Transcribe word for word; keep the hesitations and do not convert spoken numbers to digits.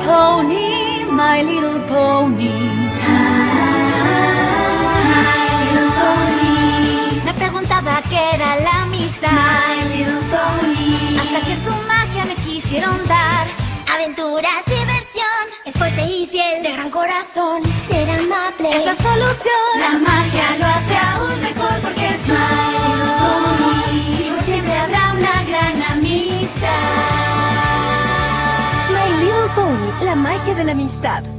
pony, My Little Pony. My Little Pony. Me preguntaba qué era la amistad. My Little Pony. Hasta que su magia me quisieron dar. Aventuras, diversión. Es fuerte y fiel, de gran corazón. Ser amable Es la solución. La magia lo hace aún mejor porque es My Little Pony. Y por siempre habrá una gran amistad. My Little Pony, la magia de la amistad.